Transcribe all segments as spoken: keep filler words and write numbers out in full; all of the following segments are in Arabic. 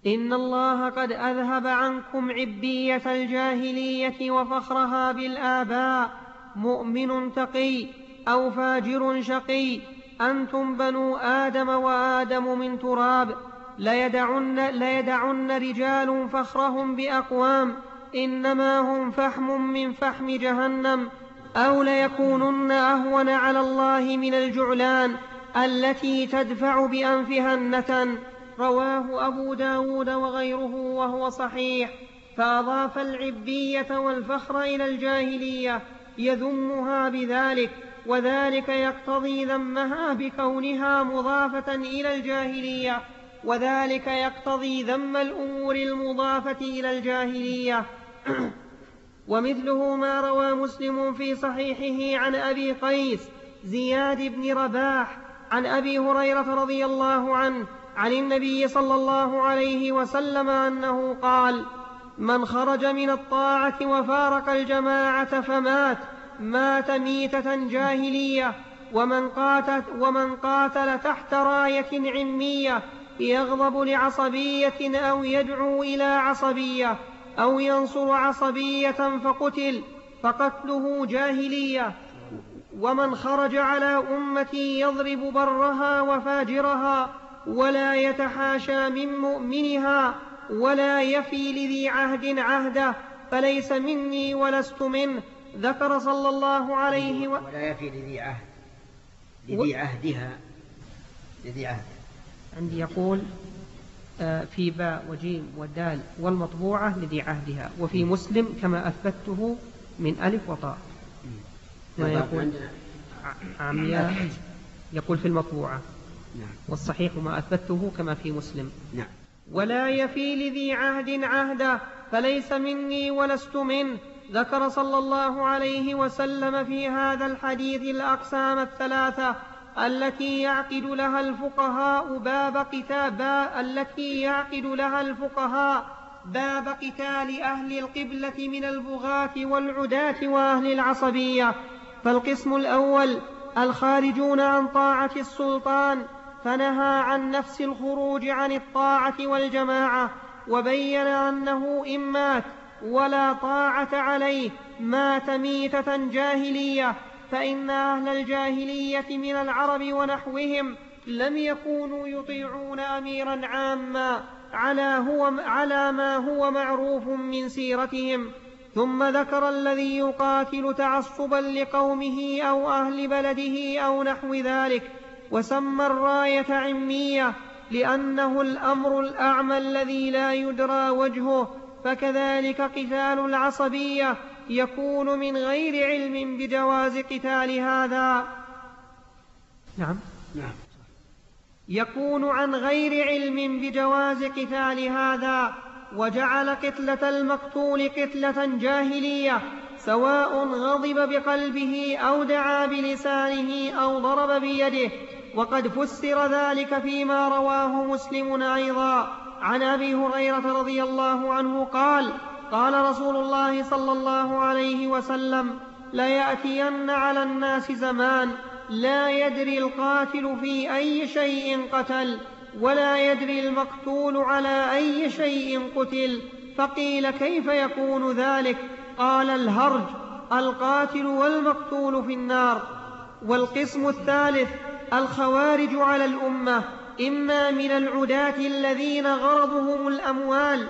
إن الله قد أذهب عنكم عبية الجاهلية وفخرها بالآباء، مؤمن تقي أو فاجر شقي، أنتم بنو آدم وآدم من تراب. ليدعن, ليدعن رجال فخرهم بأقوام إنما هم فحم من فحم جهنم، أو ليكونن أهون على الله من الجعلان التي تدفع بأنفها النتن. رواه أبو داود وغيره وهو صحيح. فأضاف العبية والفخر إلى الجاهلية يذمها بذلك، وذلك يقتضي ذمها بكونها مضافة إلى الجاهلية، وذلك يقتضي ذم الأمور المضافة إلى الجاهلية. ومثله ما روى مسلم في صحيحه عن أبي قيس زياد بن رباح عن أبي هريرة رضي الله عنه عن النبي صلى الله عليه وسلم أنه قال: من خرج من الطاعة وفارق الجماعة فمات مات ميتة جاهلية، ومن قاتل, ومن قاتل تحت راية عمية يغضب لعصبية أو يدعو إلى عصبية أو ينصر عصبية فقتل فقتله جاهلية. ومن خرج على أمتي يضرب برها وفاجرها ولا يتحاشى من مؤمنها ولا يفي لذي عهد عهده فليس مني ولست منه. ذكر صلى الله عليه وسلم ولا يفي لذي عهد لذي عهدها لذي عهد. عندي يقول في باء وجيم ودال والمطبوعة لذي عهدها، وفي مسلم كما أثبته من ألف وطاء. يقول عمياء يقول في المطبوعة، والصحيح ما أثبته كما في مسلم. ولا يفي لذي عهد عهده فليس مني ولست منه. ذكر صلى الله عليه وسلم في هذا الحديث الأقسام الثلاثة التي يعقد لها الفقهاء باب قتال التي يعقد لها الفقهاء باب قتال أهل القبلة من البغاة والعداة وأهل العصبية. فالقسم الأول الخارجون عن طاعة السلطان، فنهى عن نفس الخروج عن الطاعة والجماعة، وبين أنه إن مات ولا طاعة عليه مات ميتة جاهلية، فإن أهل الجاهلية من العرب ونحوهم لم يكونوا يطيعون أميرا عاما على, هو على ما هو معروف من سيرتهم. ثم ذكر الذي يقاتل تعصبا لقومه أو أهل بلده أو نحو ذلك، وسمى الراية عمية لأنه الأمر الأعمى الذي لا يدرى وجهه. فكذلك قتال العصبية يكون من غير علم بجواز قتال هذا. نعم نعم يكون عن غير علم بجواز قتال هذا، وجعل قتلة المقتول قتلة جاهلية، سواء غضب بقلبه أو دعا بلسانه أو ضرب بيده. وقد فسر ذلك فيما رواه مسلم أيضا عن أبي هريرة رضي الله عنه قال: قال رسول الله صلى الله عليه وسلم: ليأتين على الناس زمان لا يدري القاتل في أي شيء قتل ولا يدري المقتول على أي شيء قتل. فقيل: كيف يكون ذلك؟ قال: الهرج، القاتل والمقتول في النار. والقسم الثالث الخوارج على الأمة، إما من العداة الذين غرضهم الأموال.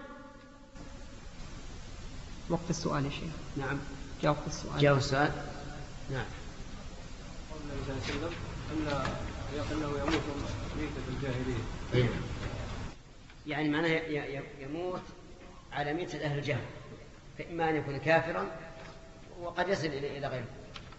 وقت السؤال يا شيخ. نعم جاوب السؤال. جاوب السؤال. نعم. قال النبي صلى الله عليه وسلم أنه يموت ميتة الجاهلية. يعني معناه يموت على ميتة أهل الجهل، فإما أن يكون كافرا وقد يصل إلى غيره.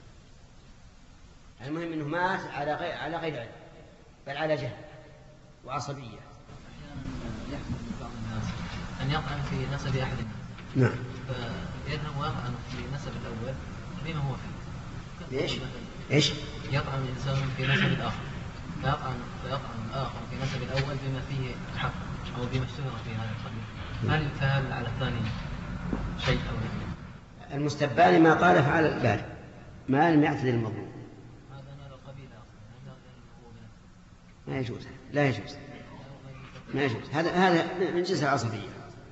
المهم أنه مات على غير على غير علم بل على جهل وعصبية. يحصل بعض الناس أن يطعن في نسب أحد الناس. نعم. فيذهب ويطعن في نسب الأول بما هو فيه. ليش؟ إيش؟ يطعن الإنسان في نسب الآخر، فيطعن فيطعن الآخر في نسب الأول بما فيه حق أو بما اشتهر في هذا القبيل. هل فهل على الثاني شيء أو لا؟ المستبان ما قال فعل البال ما لم يعتدل المظلوم. هذا نال القبيل أصلا. ما يجوز، لا يجوز. ما يجوز. هذا هذا من جنس العصبية.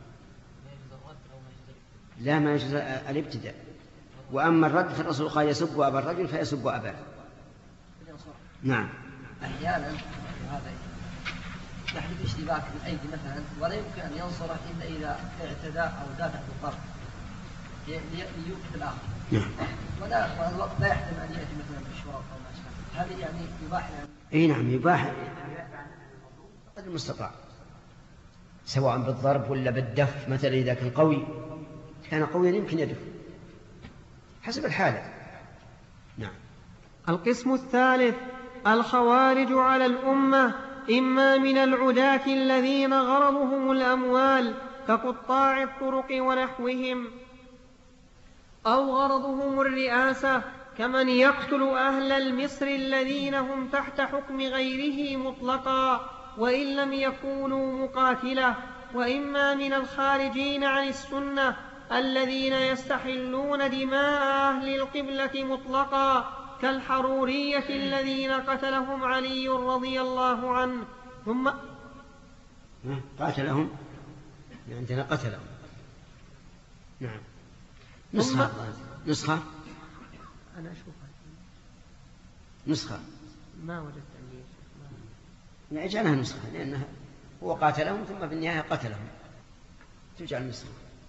لا، ما يجوز الابتداء. وأما الرد فالرسول قال يسب أبا الرجل فيسب أباه. نعم. أحيانا هذا يحدث اشتباك بالأيدي مثلا، ولا يمكن أن ينصره إلا إذا اعتدى أو دافع بالضرب ليوقف الآخر. نعم. ولا الوقت لا يحتمل أن يأتي مثلا بالشرط أو ما شابه. هذا يعني يباح يعني. أي نعم يباح قدر المستطاع، سواء بالضرب ولا بالدف. مثلا إذا كان قوي كان قويا يمكن يدف حسب الحالة. نعم. القسم الثالث: الخوارج على الأمة، إما من العداة الذين غرضهم الأموال كقطاع الطرق ونحوهم، أو غرضهم الرئاسة كمن يقتل أهل المصر الذين هم تحت حكم غيره مطلقا وإن لم يكونوا مقاتلة، وإما من الخارجين عن السنة الذين يستحلون دماء أهل القبلة مطلقا كالحرورية الذين قتلهم علي رضي الله عنه. ثم قاتلهم عندنا قتلهم. نعم. نسخة نسخة أنا أشوفها نسخة ما وجدت عندي. لا، اجعلها نسخة لأنها هو قاتلهم ثم في النهاية قتلهم، تجعل نسخة.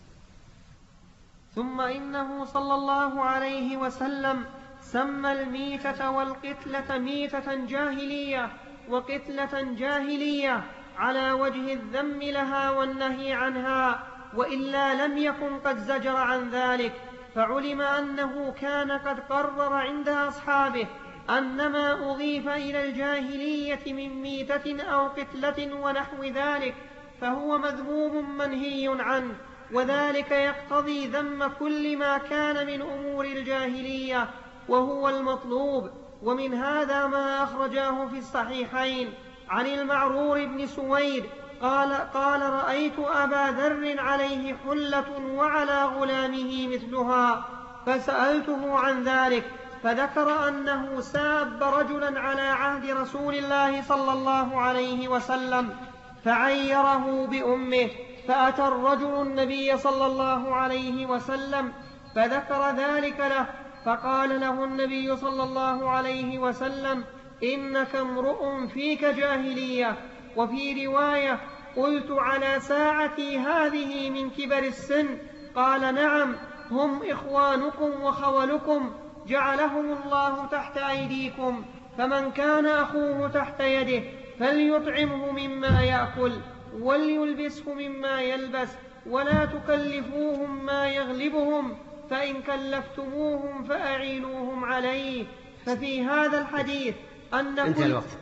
ثم إنه صلى الله عليه وسلم سمى الميتة والقتلة ميتة جاهلية وقتلة جاهلية على وجه الذم لها والنهي عنها، وإلا لم يكن قد زجر عن ذلك، فعلم أنه كان قد قرر عند أصحابه أن ما أضيف إلى الجاهلية من ميتة أو قتلة ونحو ذلك فهو مذموم منهي عنه، وذلك يقتضي ذم كل ما كان من أمور الجاهلية وهو المطلوب. ومن هذا ما أخرجاه في الصحيحين عن المعرور بن سويد قال, قال رأيت أبا ذر عليه حلة وعلى غلامه مثلها، فسألته عن ذلك فذكر أنه ساب رجلا على عهد رسول الله صلى الله عليه وسلم فعيره بأمه، فأتى الرجل النبي صلى الله عليه وسلم فذكر ذلك له، فقال له النبي صلى الله عليه وسلم: إنك امرؤ فيك جاهلية. وفي رواية: قلت على ساعتي هذه من كبر السن؟ قال: نعم، هم إخوانكم وخولكم جعلهم الله تحت أيديكم، فمن كان أخوه تحت يده فليطعمه مما يأكل وليلبسه مما يلبس، ولا تكلفوهم ما يغلبهم، فإن كلفتموهم فأعينوهم عليه. ففي هذا الحديث أن انتهى الوقت.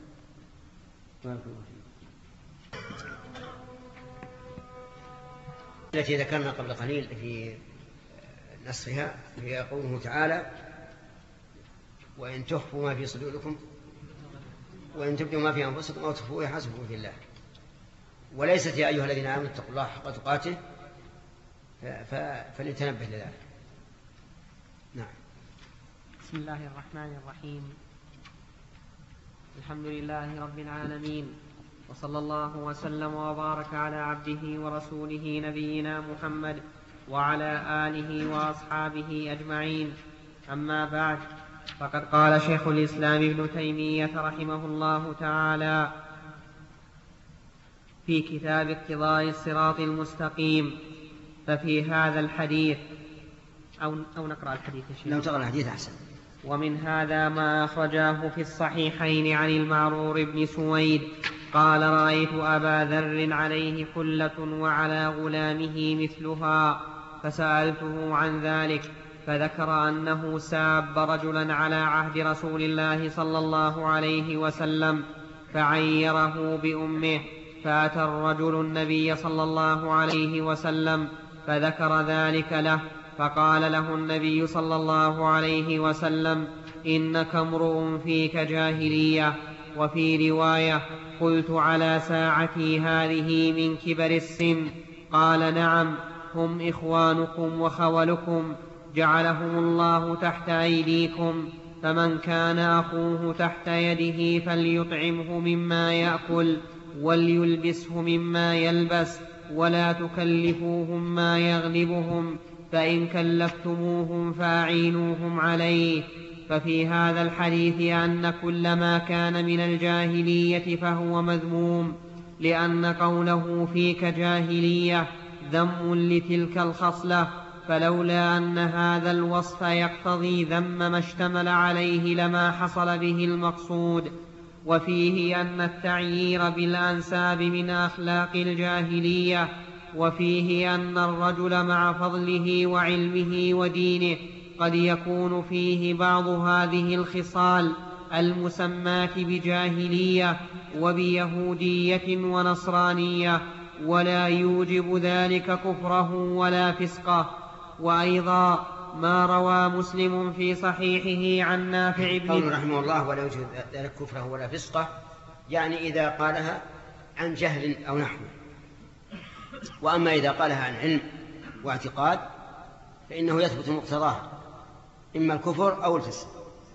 التي ذكرنا قبل قليل في نصفها هي قوله تعالى: وإن تخفوا ما في صدوركم وإن تبدوا ما في أنفسكم أو تخفوه يحاسبكم في الله. وليست يا أيها الذين آمنوا اتقوا الله حق تقاته، فلنتنبه لذلك. نعم. بسم الله الرحمن الرحيم. الحمد لله رب العالمين، وصلى الله وسلم وبارك على عبده ورسوله نبينا محمد وعلى آله وأصحابه أجمعين. أما بعد، فقد قال شيخ الإسلام ابن تيمية رحمه الله تعالى في كتاب اقتضاء الصراط المستقيم: ففي هذا الحديث أو, أو نقرأ الحديث الشيخ. لو تقرأ الحديث أحسن. ومن هذا ما أخرجاه في الصحيحين عن المعرور بن سويد قال: رأيت أبا ذر عليه حلة وعلى غلامه مثلها، فسألته عن ذلك فذكر أنه ساب رجلا على عهد رسول الله صلى الله عليه وسلم فعيره بأمه، فأتى الرجل النبي صلى الله عليه وسلم فذكر ذلك له، فقال له النبي صلى الله عليه وسلم: إنك امرؤ فيك جاهلية. وفي رواية: قلت على ساعتي هذه من كبر السن؟ قال: نعم، هم إخوانكم وخولكم جعلهم الله تحت أيديكم، فمن كان أخوه تحت يده فليطعمه مما يأكل وليلبسه مما يلبس ولا تكلفوهم ما يغلبهم فإن كلفتموهم فأعينوهم عليه. ففي هذا الحديث أن كل ما كان من الجاهلية فهو مذموم، لأن قوله فيك جاهلية ذم لتلك الخصلة، فلولا أن هذا الوصف يقتضي ذم ما اشتمل عليه لما حصل به المقصود. وفيه أن التعيير بالأنساب من أخلاق الجاهلية، وفيه أن الرجل مع فضله وعلمه ودينه قد يكون فيه بعض هذه الخصال المسماة بجاهلية وبيهودية ونصرانية، ولا يوجب ذلك كفره ولا فسقه. وأيضا ما روى مسلم في صحيحه عن نافع بن قوله رحمه الله ولا يوجب ذلك كفره ولا فسقه، يعني إذا قالها عن جهل أو نحوه. وأما إذا قالها عن علم واعتقاد فإنه يثبت مقتضاها إما الكفر أو الفسق.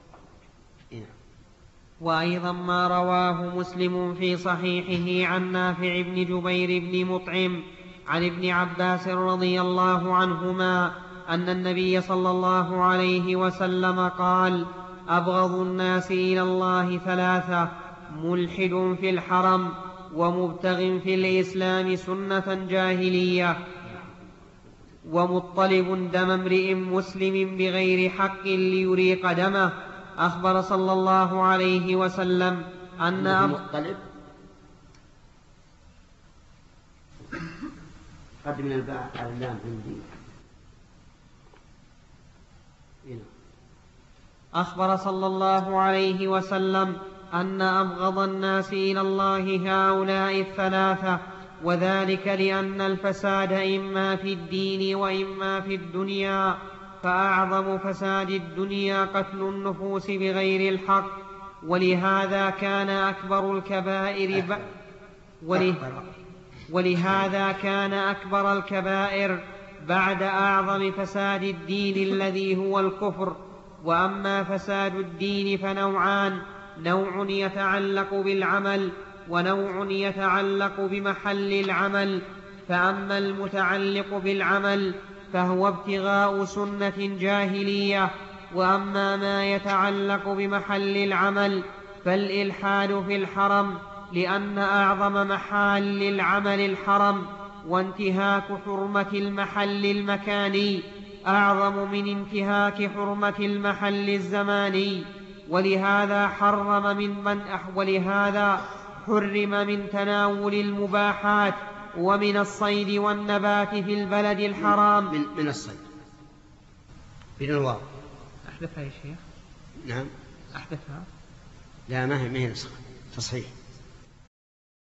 وأيضا ما رواه مسلم في صحيحه عن نافع بن جبير بن مطعم عن ابن عباس رضي الله عنهما أن النبي صلى الله عليه وسلم قال: أبغض الناس إلى الله ثلاثة: ملحد في الحرم، ومبتغ في الإسلام سنة جاهلية، ومطلب دم امرئ مسلم بغير حق ليريق دمه. أخبر صلى الله عليه وسلم أن مطلب قد من الباء على اللام عندي. أخبر صلى الله عليه وسلم أن أبغض الناس إلى الله هؤلاء الثلاثة، وذلك لأن الفساد إما في الدين وإما في الدنيا، فأعظم فساد الدنيا قتل النفوس بغير الحق، ولهذا كان أكبر الكبائر ب... وله... ولهذا كان أكبر الكبائر بعد أعظم فساد الدين الذي هو الكفر. وأما فساد الدين فنوعان: نوع يتعلق بالعمل، ونوع يتعلق بمحل العمل. فأما المتعلق بالعمل فهو ابتغاء سنة جاهلية، وأما ما يتعلق بمحل العمل فالإلحاد في الحرم، لأن أعظم محال العمل الحرم، وانتهاك حرمة المحل المكاني أعظم من انتهاك حرمة المحل الزماني. ولهذا حرم من من أح ولهذا حرم من تناول المباحات ومن الصيد والنبات في البلد الحرام. من, من الصيد بدون الواو. أحذفها يا شيخ. نعم أحذفها. لا، ما هي ما هي نسخة تصحيح.